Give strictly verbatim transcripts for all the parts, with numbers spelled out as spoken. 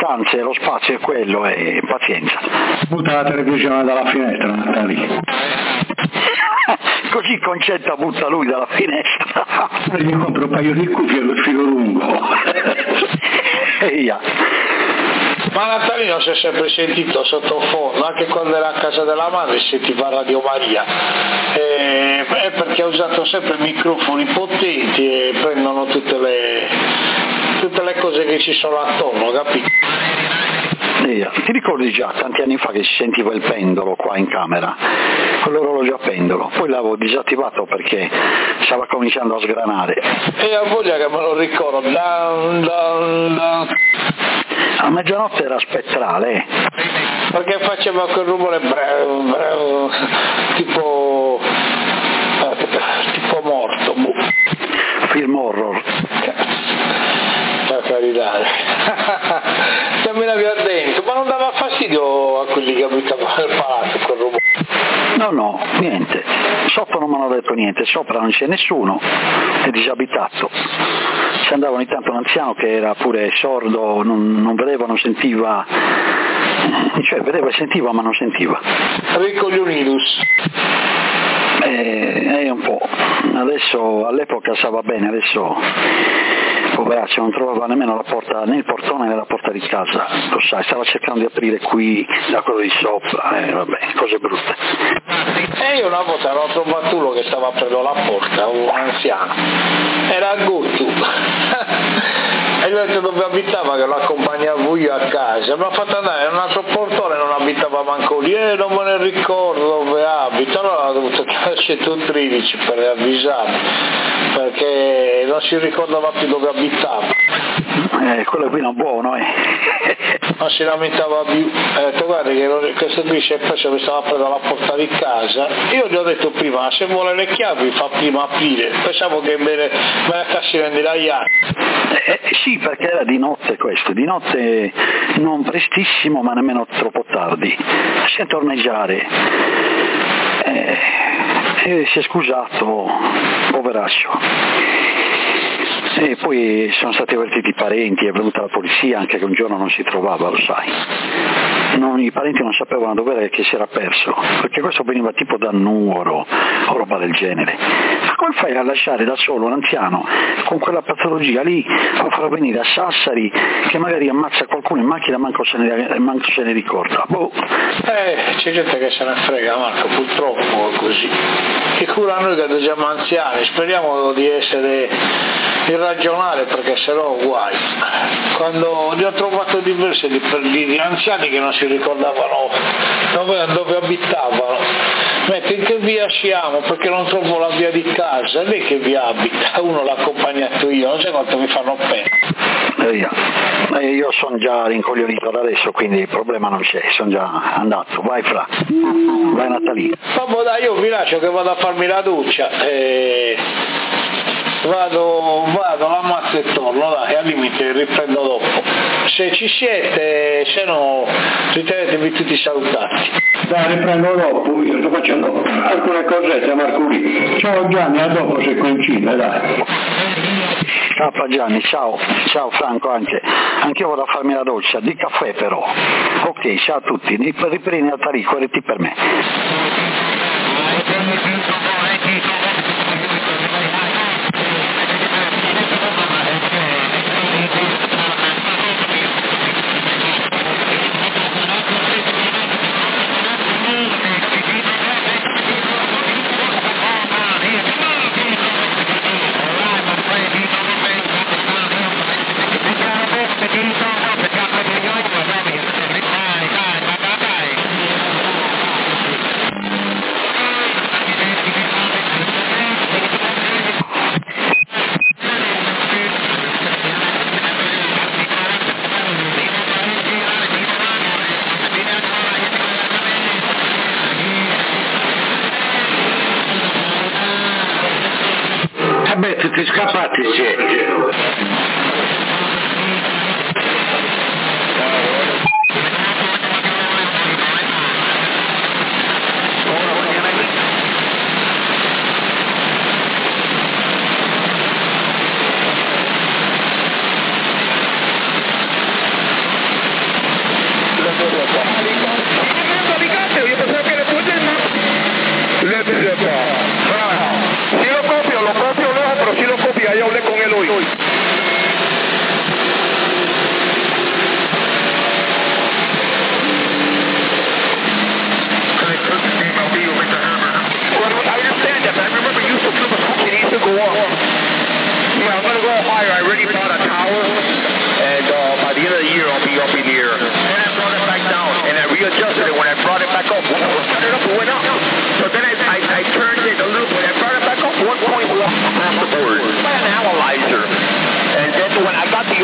stanze, lo spazio è quello e pazienza. Butta la televisione dalla finestra, Natali. Così Concetta butta lui dalla finestra. Mi compro un paio di cuffie e lo filo lungo. Eia. Ma Natalino si è sempre sentito sottofondo, anche quando era a casa della madre sentiva Radio Maria, e, è perché ha usato sempre microfoni potenti e prendono tutte le, tutte le cose che ci sono attorno, capito? Eia. Ti ricordi già tanti anni fa che si sentiva il pendolo qua in camera, quell'orologio a pendolo, poi l'avevo disattivato perché stava cominciando a sgranare. E a voglia che me lo ricordo, da, da, da. A mezzanotte era spettrale, perché faceva quel rumore bravo, bravo, tipo, tipo morto, boh. Film horror. Per carità, camminavi dentro, ma non dava fastidio a quelli che abitavano nel palazzo quel rumore? No, no, niente, sotto non mi hanno detto niente, sopra non c'è nessuno, è disabitato. Ci andava ogni tanto un anziano che era pure sordo, non, non vedeva, non sentiva, cioè vedeva e sentiva ma non sentiva. Ricoglionidus. Eh, è un po', adesso all'epoca stava bene, adesso poveraccio non trovava nemmeno la porta, né il portone né la porta di casa, lo sai, stava cercando di aprire qui da quello di sopra, eh, vabbè, cose brutte. E io una volta ero trovato uno che stava aprendo la porta, un anziano, era Guttu. E gli ho detto dove abitava, che lo accompagnavo io a casa, mi ha fatto andare in un altro portone, non abitava manco lì, e non me ne ricordo dove abita, allora ho dovuto chiamare il centotredici per avvisarmi, perché non si ricordava più dove abitava. Eh, quello qui non è buono, eh. Non si lamentava più, ha detto guarda che questo qui si è preso, mi stava aprendo la porta di casa, io gli ho detto prima, se vuole le chiavi fa prima aprire, pensavo che me le, me la cassi vendere agli altri. Eh, sì, perché era di notte questo, di notte non prestissimo ma nemmeno troppo tardi, si è torneggiare, eh, e si è scusato, poveraccio. E poi sono stati avvertiti i parenti, è venuta la polizia anche che un giorno non si trovava, lo sai. Non, i parenti non sapevano dove era e che si era perso, perché questo veniva tipo da Nuoro o roba del genere. Ma come fai a lasciare da solo un anziano con quella patologia lì, a far venire a Sassari che magari ammazza qualcuno in macchina manco se ne, manco se ne ricorda? Boh. Eh, c'è gente che se ne frega, Marco, purtroppo è così. Che cura noi che siamo anziani, speriamo di essere irragionali perché sennò guai. Quando ne ho trovato diversi di, di anziani che non si ricordavano dove, dove abitavano, metto in che via siamo perché non trovo la via di casa, lei che via abita? Uno l'ha accompagnato io, non sai quanto mi fanno pena. Eh, io, eh, io sono già rincoglionito da adesso, quindi il problema non c'è, sono già andato. Vai Fra, vai Natalino. Vabbè dai, io vi lascio che vado a farmi la doccia e vado, vado all'ammazzo e torno, dai, al limite riprendo dopo. Se ci siete, se no ritenetevi tutti salutati. Dai, riprendo dopo, io sto facendo alcune cosette a Marcuri. Ciao Gianni, a dopo se coincide, dai. Ciao Gianni, ciao, ciao Franco anche. Anche io vado a farmi la doccia, di caffè però. Ok, ciao a tutti, riprendi a Tarico, reti per me. Vabbè, tutti scappati siete.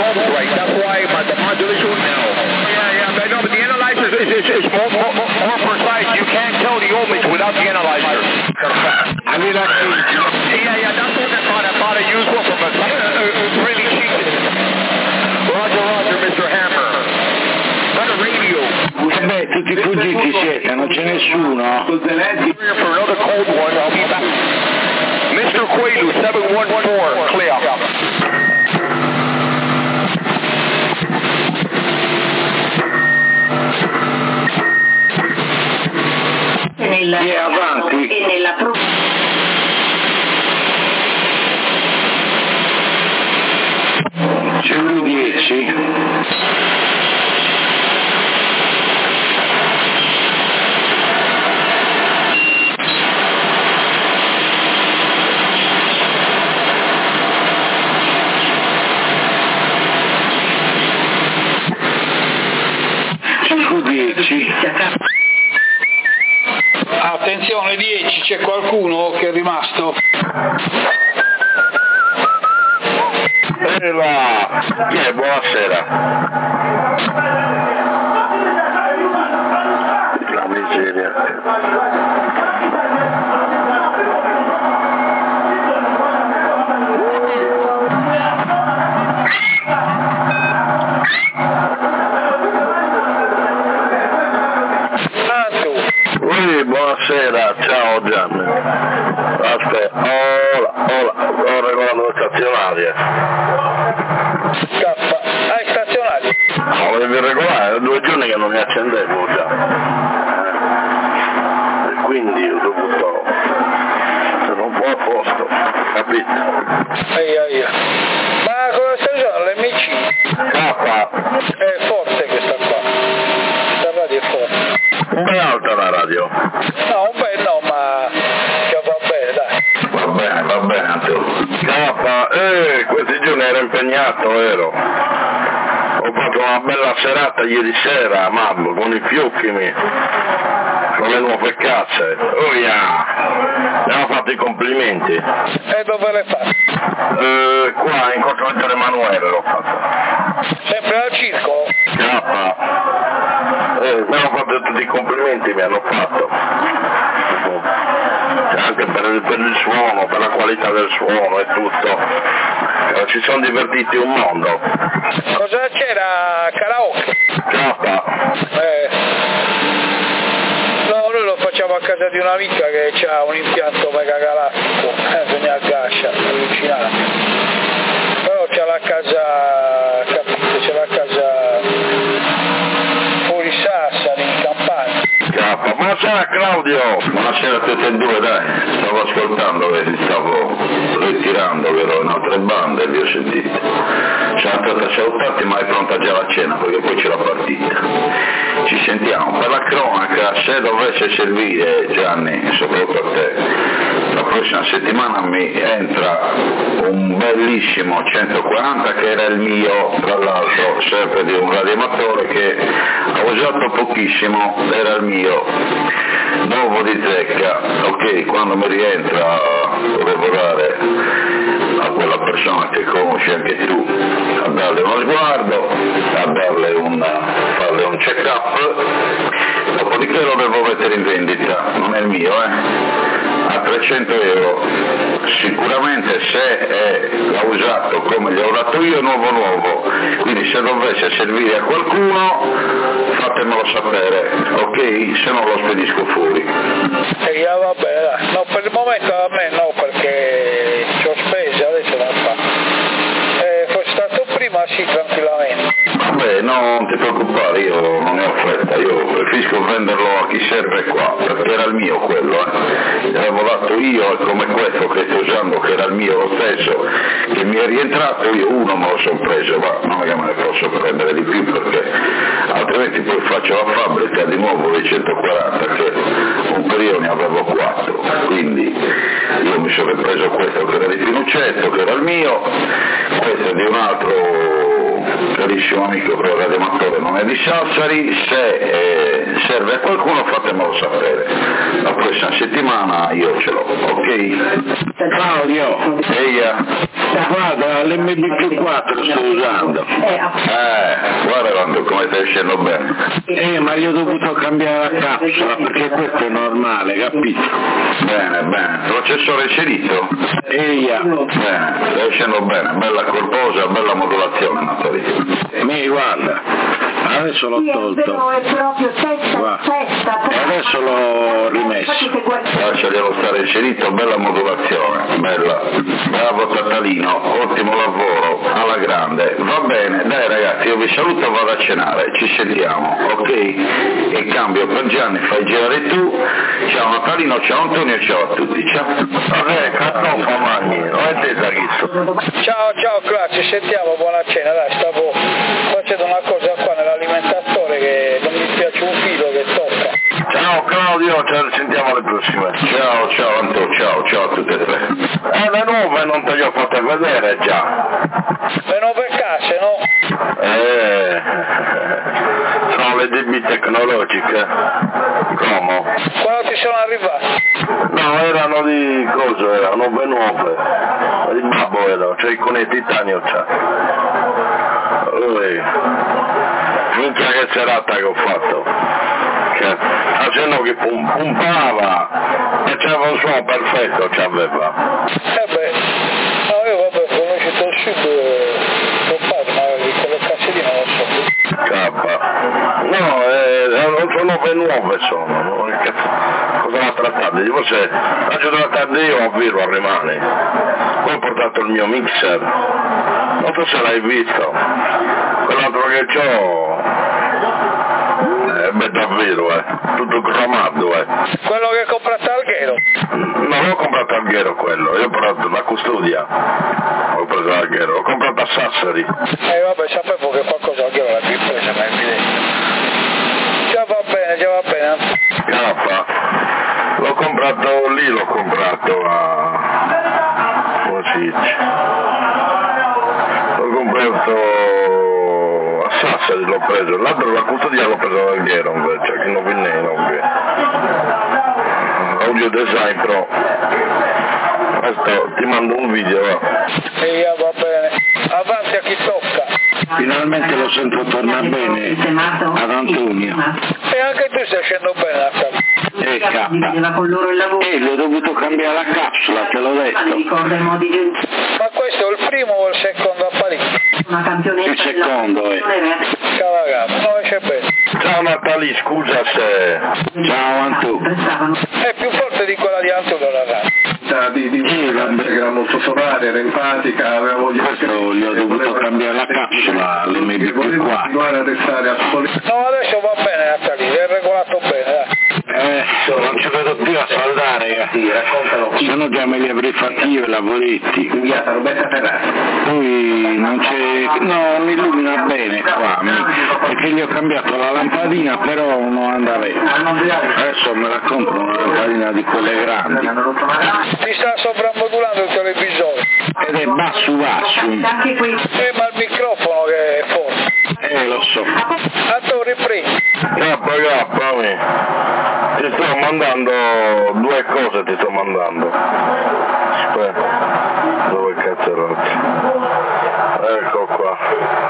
pulse rate. That's why my, the modulation was now. Yeah, yeah, I know, but the analyzer is, is, is more, more, more precise. You can't tell the ohmics without the analyzer. I mean, actually, yeah, yeah, that's what I thought. I thought I used one from a uh, uh, really cheap. Roger, Roger, mister Hammer. Not a radio. Eh beh, tutti fuggiti siete, non c'è nessuno. For another cold one, I'll be back. mister Quailu, seven one four, clear. Nella, e avanti. E nella pro... C'è dieci. Attenzione dieci, c'è qualcuno che è rimasto? E là, chi è? Buonasera. La miseria. Buonasera, ciao Gianni. Aspetta, hola, hola, sto regolando le stazionarie. Scappa, ah, è stazionario? No, devi regolare, è due giorni che non mi accendevo già. Eh. E quindi io dovuto, sono un po' a posto, capito? Eia, eia. Ma cosa stai usando? L'M C? K. È forte questa qua. Questa radio è forte. Un po' alta la radio. No, un bel no, ma che va bene, dai. Va bene, va bene. K, eh, questi giorni ero impegnato, ero. Ho fatto una bella serata ieri sera, mamma, con i fiocchi miei, con le nuove cazze. Oh yeah! Abbiamo fatto i complimenti. E dove l'hai fatto? Eh, qua in Corso Vittorio Emanuele l'ho fatto. Sempre al circolo? K. Eh, mi hanno fatto tutti i complimenti, mi hanno fatto. Anche per il, per il suono, per la qualità del suono e tutto. Eh, ci sono divertiti un mondo. Cosa c'era? Karaoke? K. Eh. No, noi lo facciamo a casa di un'amica che ha un impianto megagalattico, eh, bisogna a gascia, allucinante. Però c'è la casa, capite, c'è la casa fuori Sassari, in Campania. K. Buonasera Claudio! Buonasera a tutti e due, dai. Stavo ascoltando, vedi, stavo ritirando, vero, in altre bande e vi ho sentito. Sono andato a salutarti, ma è pronta già la cena, perché poi c'è la partita. Ci sentiamo. Per la cronaca, se dovesse servire, Gianni, soprattutto a te, la prossima settimana mi entra un bellissimo centoquaranta che era il mio, tra l'altro, sempre di un radioamatore che ho usato pochissimo, era il mio, nuovo di zecca. Ok, quando mi rientra devo dare a quella persona che conosci anche tu, a darle uno sguardo, a darle un, farle un check up, dopodiché lo devo mettere in vendita, non è il mio, eh, a trecento euro, sicuramente se è, l'ha usato come gli ho dato io, nuovo nuovo, quindi se dovesse servire a qualcuno fatemelo sapere, ok? Se no lo spedisco fuori. E io va bene, dai. No, per il momento a me no, perché ci ho speso, adesso non fa. Eh, fosse stato prima sì, tranquillamente. Vabbè, no, non ti preoccupare, io non ne ho fretta, io preferisco venderlo a chi serve qua, perché era il mio quello, eh. L'avevo dato io e come questo che sto usando, che era il mio lo stesso, che mi è rientrato, io uno me lo sono preso, ma non è che me ne posso prendere di più, perché altrimenti poi faccio la fabbrica di nuovo dei centoquaranta, che un periodo ne avevo quattro, quindi io mi sono preso questo che era di Pinuccetto, che era il mio, questo è di un altro carissimo amico, però radioamatore non programmazione di Sassari, se eh, serve a qualcuno fatemelo sapere. La prossima settimana io ce l'ho, ok? Claudio, Eia. guarda, l'emme bi più quattro sto usando. Eh, guarda quando come stai uscendo bene. Eh, ma gli ho dovuto cambiare la capsula perché questo è normale, capito? Bene, bene. Processore inserito? Eia. Bene, stai uscendo bene, bella corposa, bella modulazione, Natalino. Mi guarda, adesso l'ho tolto. Guarda. E adesso l'ho rimesso. Lasciaglielo stare inserito, bella modulazione, bella. Bravo Tatalino, ottimo lavoro, alla grande. Va bene, dai ragazzi, io vi saluto e vado a cenare, ci sentiamo, ok? E cambio per Gianni, fai girare tu. Ciao Natalino, ciao Antonio, ciao a tutti, ciao. Vabbè, cartoffa mangi, non è te Zaghisto. Ciao, ciao Cla, ci sentiamo, buona cena, dai, stavo facendo una cosa qua nell'alimentatore che non mi piace un filo che tocca. Ciao Claudio, ci sentiamo alle prossime. Ciao, ciao Antonio, ciao, ciao a tutte e tre. Eh, le nuove non te le ho fatte vedere già. Le nuove case, no? Eh, sono le D B tecnologiche. Come? Quando ti sono arrivati? No, erano di cosa, erano ben nuove. Di babbo erano, cioè con i titanio c'è. Ui, minchia che serata che ho fatto. Che facendo che pum, pumpava e c'aveva un suono perfetto, c'aveva. Eh beh, no, io vabbè, conosco il sud, ho fatto, ma quelle case lì non lo so. Cappa. No, eh, non sono ben nuove sono, no? Che cosa la trattate? Dico se faccio trattare io a Viro rimane. Poi ho portato il mio mixer. Non so se l'hai visto. Quell'altro che c'ho. Eh, beh davvero, eh. Tutto cromato, eh. Quello che hai comprato al Ghero? Non l'ho comprato al Ghero quello, io ho comprato la custodia. Ho preso al Ghero, l'ho comprato a Sassari. Eh vabbè, sapevo che qualcosa al Ghero l'avevi presa, ma è evidente. Già va bene, già va bene. Cappa. L'ho comprato lì, l'ho comprato a... come si dice? L'ho comprato... Sassari l'ho preso, l'altro la custodia l'ho preso dal Ghero invece, che non viene non audio design pro. Adesso ti mando un video, va. E eh, va bene. Avanti a chi tocca. Finalmente lo sento tornare bene ad Antonio. E anche tu stai scendendo bene la casa. E cappa. E gli ho dovuto cambiare la capsula, te l'ho detto. Ma questo è il primo o il secondo a Parigi? Il secondo, eh. Calagato, no, esce bene. Ciao Natali, scusa se... Ciao Antù. È più forte di quella di Antonio la casa. Di, di sì, che era molto solare, era empatica, aveva voglia di... Questo gli ho dovuto cambiare la capsula, l'emme bi più quattro. No, adesso va bene Natali, è regolato bene, dai. Eh, non ci vedo più a saldare, sì, raccontalo. Se no già me li avrei fatti io i lavoretti. Inviata Roberta Ferrari. Poi non c'è, no, non illumina bene qua, perché gli ho cambiato la lampadina, però non andava bene. Adesso me la compro una lampadina di quelle grandi. Ti sta soprammodulando il televisore. Ed è basso basso. Eh, ma il microfono che è forte. Eh, lo so. Antonio, riprendi. Cappa, cappa, mi. Ti sto mandando due cose, ti sto mandando. Aspetta, dove cazzo ragazzi? Ecco qua.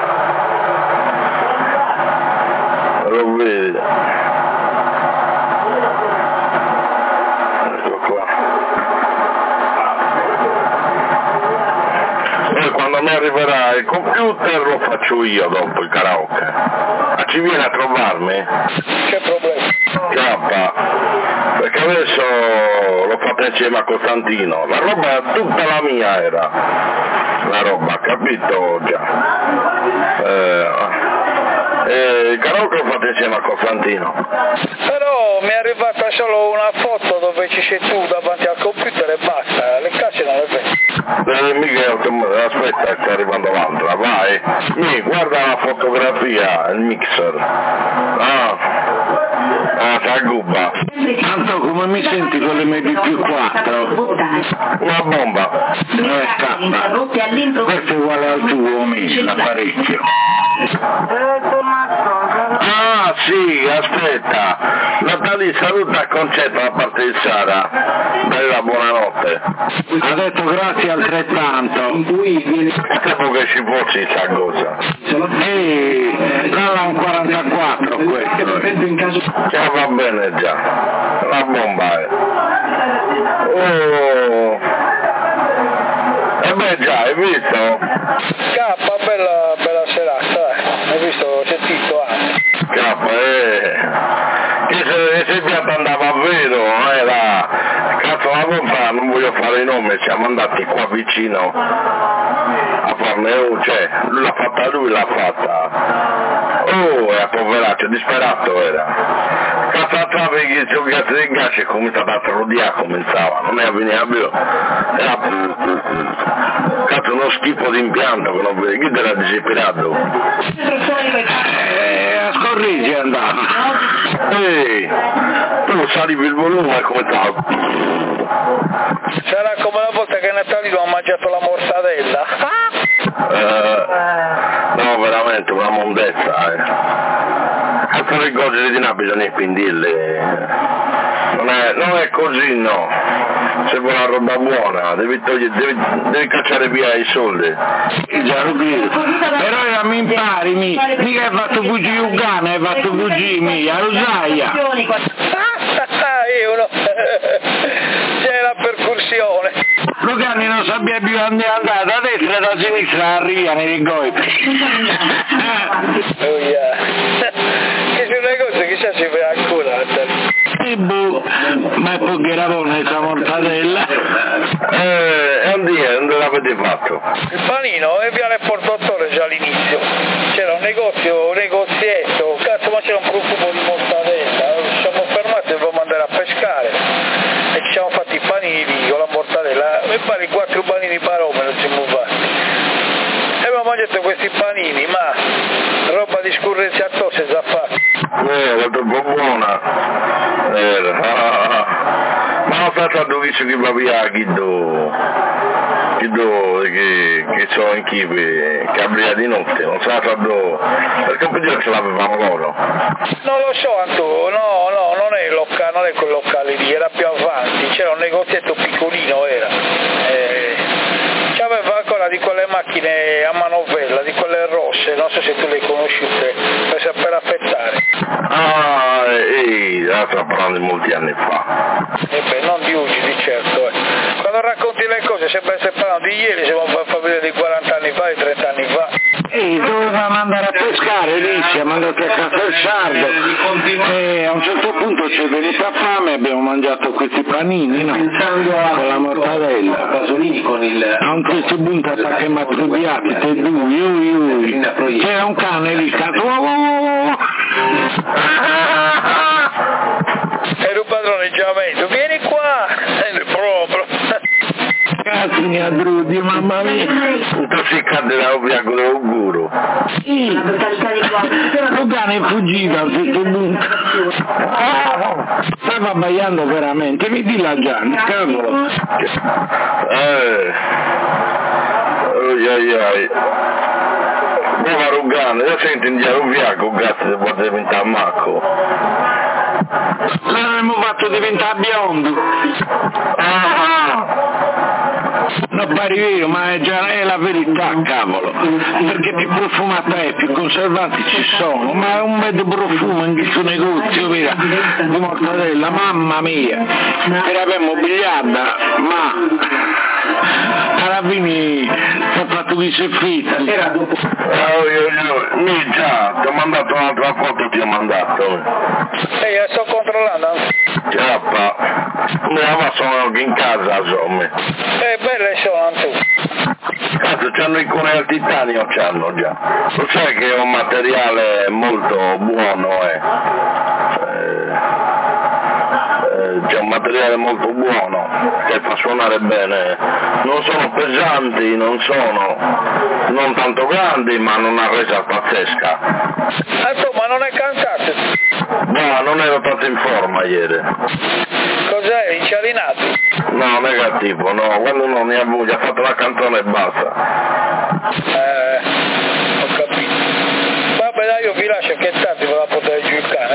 Lo vedi? Ecco qua. Poi quando mi arriverà il computer lo faccio io dopo il karaoke. Ma ci viene a trovarmi? Che problema? Cappa, perché adesso l'ho fatta insieme a Costantino, la roba tutta la mia era, la roba, capito già, eh, eh, il karaoke l'ho fatto insieme a Costantino. Però mi è arrivata solo una foto dove ci sei tu davanti al computer e basta, le case non le vedo. Eh, Miguel, aspetta, sta arrivando l'altra, vai, mi guarda la fotografia, il mixer, ah. Ah, c'è gubba. Tanto come mi senti con l'emme bi più quattro? Una bomba. Eh, scappa. Questo è uguale al tuo, mi, l'apparecchio. sì, aspetta, Natali saluta il concetto da parte di Sara, bella buonanotte. Ha detto grazie altrettanto. Capo che ci fosse questa cosa. Ehi, là un quarantaquattro questo. Già va bene già, la bomba è. Oh. E beh già, hai visto? K, bella, bella serata, dai. Hai visto, sentito anche. K, eh. Che se, se pianta andava a vero, era... Cazzo la volta non voglio fare i nomi, siamo andati qua vicino a farne uno, cioè, lui l'ha fatta lui, l'ha fatta. Oh, è a poveraccio, disperato era. Cazzo la trave che c'è un cazzo di gas e cominciava a trodiare, cominciava, non è a venire a più. Era... Cazzo uno schifo di impianto che non vedi, chi te l'ha disperato? Eh, a scorrigi è andato. Ehi, tu salivi il volume come stava? Sarà come la volta che Natalino ha mangiato la mortadella. Eh, no, veramente una mondezza, eh. Cazzo le cose di Napoli bisogna spindirle. Non è, non è così, no. Se vuoi una roba buona, devi, togliere, devi, devi cacciare via i soldi. Già lo credo. Però ora mi impari, mi, mica hai fatto fuggire un cane, hai fatto fuggire mia, lo sai. Io no. C'è la percussione. Lugani non sapeva più andare da destra e da sinistra, arriva nei golpe. Oh yeah. Che sono le cose che si fa ancora. E boh, ma è poche eravone questa mortadella. Eh, è un dia, non l'avete fatto. Il panino è Viale Portottore già all'inizio. C'era un negozio, un negozietto, cazzo ma c'era un profumo di mortadella. Ci siamo fermati e dovevamo andare a pescare. E ci siamo fatti i panini con la mortadella. Mi pare quattro panini per ora non siamo fatti. E abbiamo mangiato questi panini, ma roba di scurrenza tosse già fatta. Eh, era troppo buona. Era. Ma non faccio a dove che va via chi do. Chi do che, che sono in chive, che abria di notte, non so do. Perché un po' di ce l'avevamo loro. Non lo so Antonio, no, no, non è il locale, non è quel locale lì, era più avanti, c'era un negozietto piccolino, era. Eh, c'aveva ancora di quelle macchine a manovella, di quelle rosse, non so se tu le conosciute, per, per affettare. Ah, ehi, la sto parlando di molti anni fa. E beh, non di oggi, di certo. Eh. Quando racconti le cose sembra essere parlando di ieri, siamo a far vedere di quaranta anni fa, di trenta anni fa. E dovevamo andare a pescare lì, siamo andati a casa del sardo e a un certo punto ci è venuta fame e abbiamo mangiato questi panini, no? Con la mortadella. A un certo punto attacchiamo a trubiati, te due, io, io. C'era un cane lì, cazzo. Era un padroneggiamento, vieni qua! E proprio. Cazzo mi addrudi, mamma mia. Tutto si cade da un viaggio auguro. Sì, lo cane è fuggito a un certo punto. Stava abbaiando veramente, mi di la Gianni, cavolo. Eh, oi ai ai. Buona Rugano, io sento in diario un viaggio, grazie, se può diventare macco. L'avremmo fatto diventare biondo. Ah! Non pare vero, ma è già è la verità, cavolo. Perché più profumata è, più conservanti ci sono, ma è un bel profumo in questo negozio, vero? Di mortadella, mamma mia. E l'abbiamo bigliata, ma alla fine si è fatto qui si è fritta. Oh, io, io, mi già, ti ho mandato un'altra foto, ti ho mandato. Ehi, la sto controllando. Ciappa, ma sono anche in casa, insomma. Eh, belle sono Antonio. Cazzo, c'hanno i cune al titanio, c'hanno già. Lo sai che è un materiale molto buono, eh. eh c'è un materiale molto buono che fa suonare bene. Non sono pesanti, non sono non tanto grandi, ma hanno una resa pazzesca. Antonio, ma non è cantato? No, non ero tanto in forma ieri. Cos'è? Incialinato? No, negativo, no, quando uno ne ha voglia, ha fatto la canzone e basta. Eh, ho capito. Vabbè dai, io vi lascio che tanto ve la potete giocare.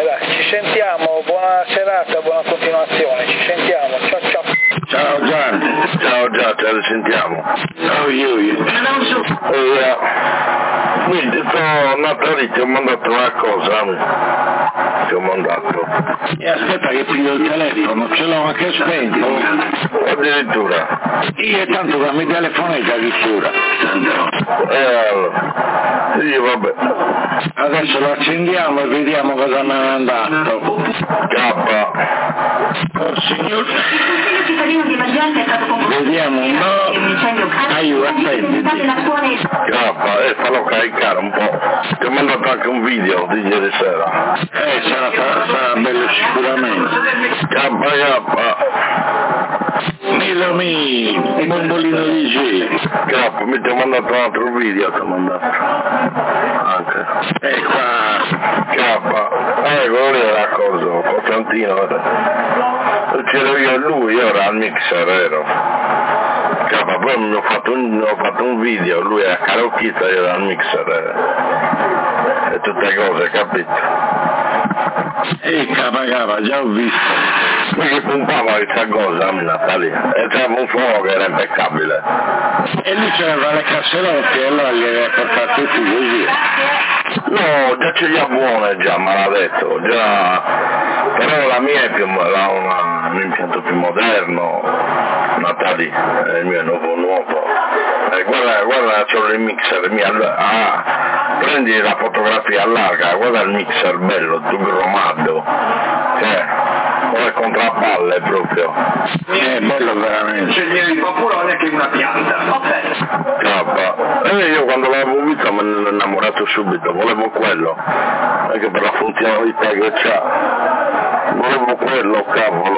yeah. Quindi sto Natale ti ho mandato una cosa, ti ho mandato. E aspetta che piglio il telefono, ce l'ho anche spento. Addirittura. Io tanto che mi telefonate addirittura. Eh allora. Sì, vabbè. Adesso lo accendiamo e vediamo cosa mi ha mandato. K. Oh signor. Il cittadino di emergenza è stato convocato. Vediamo, no. Un incendio Aiuto, aspetti. K, e fallo caricare un po'. Ti ho mandato anche un video di ieri sera. Eh, sarà, sarà bello sicuramente. K, K. Melami, un bombolino di gelo. K, mi ti ho mandato un altro video, ti ho mandato. Anche. E qua. K, eh, quello lì era cosa, Costantino. C'ero io e lui, io ero al mixer, ero. K, poi mi ho fatto un, ho fatto un video, lui era karaokista, io ero al mixer. Eh. E tutte cose, capito? E capa capa, già ho visto. Perché puntava questa cosa a Natalia e c'era un fuoco che era impeccabile. E lui c'aveva le casserotte e allora gli aveva portato tutti così. No, già ce li ha buone già, me l'ha detto, già, però la mia è più, la, una, un impianto più moderno, Natali, è il mio è nuovo nuovo. Eh, guarda, guarda solo il mixer, mi all- ah, prendi la fotografia larga, guarda il mixer bello, tutto gromato, cioè, come contrappalle proprio. È bello veramente. C'è niente di papurone che una pianta. K. E io quando l'avevo visto me ne ero innamorato subito, volevo quello, anche per la funzionalità che c'ha, volevo quello, cavolo,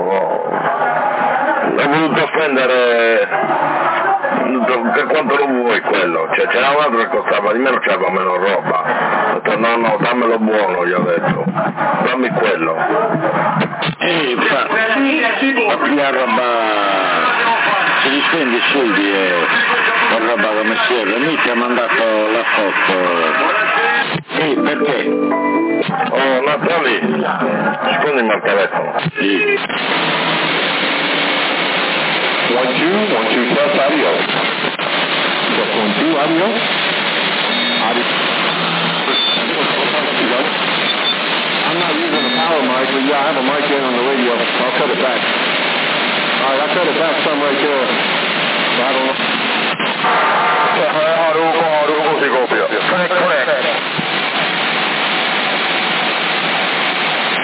ho voluto spendere, per quanto lo vuoi quello, cioè c'era un altro che costava di meno, c'aveva meno roba, ho detto no no, dammelo buono, gli ho detto, dammi quello. E infatti, la roba, se gli spendi i soldi e la roba come si è, lui ti ha mandato la foto. E perché? Oh Natali, rispondimi al telefono. Sì. One, two, one, two, test audio. Check one, two, audio. Audio. I'm not using the power mic, but yeah, I have a mic in on the radio. I'll cut it back. All right, I cut it back some right there. So I don't know.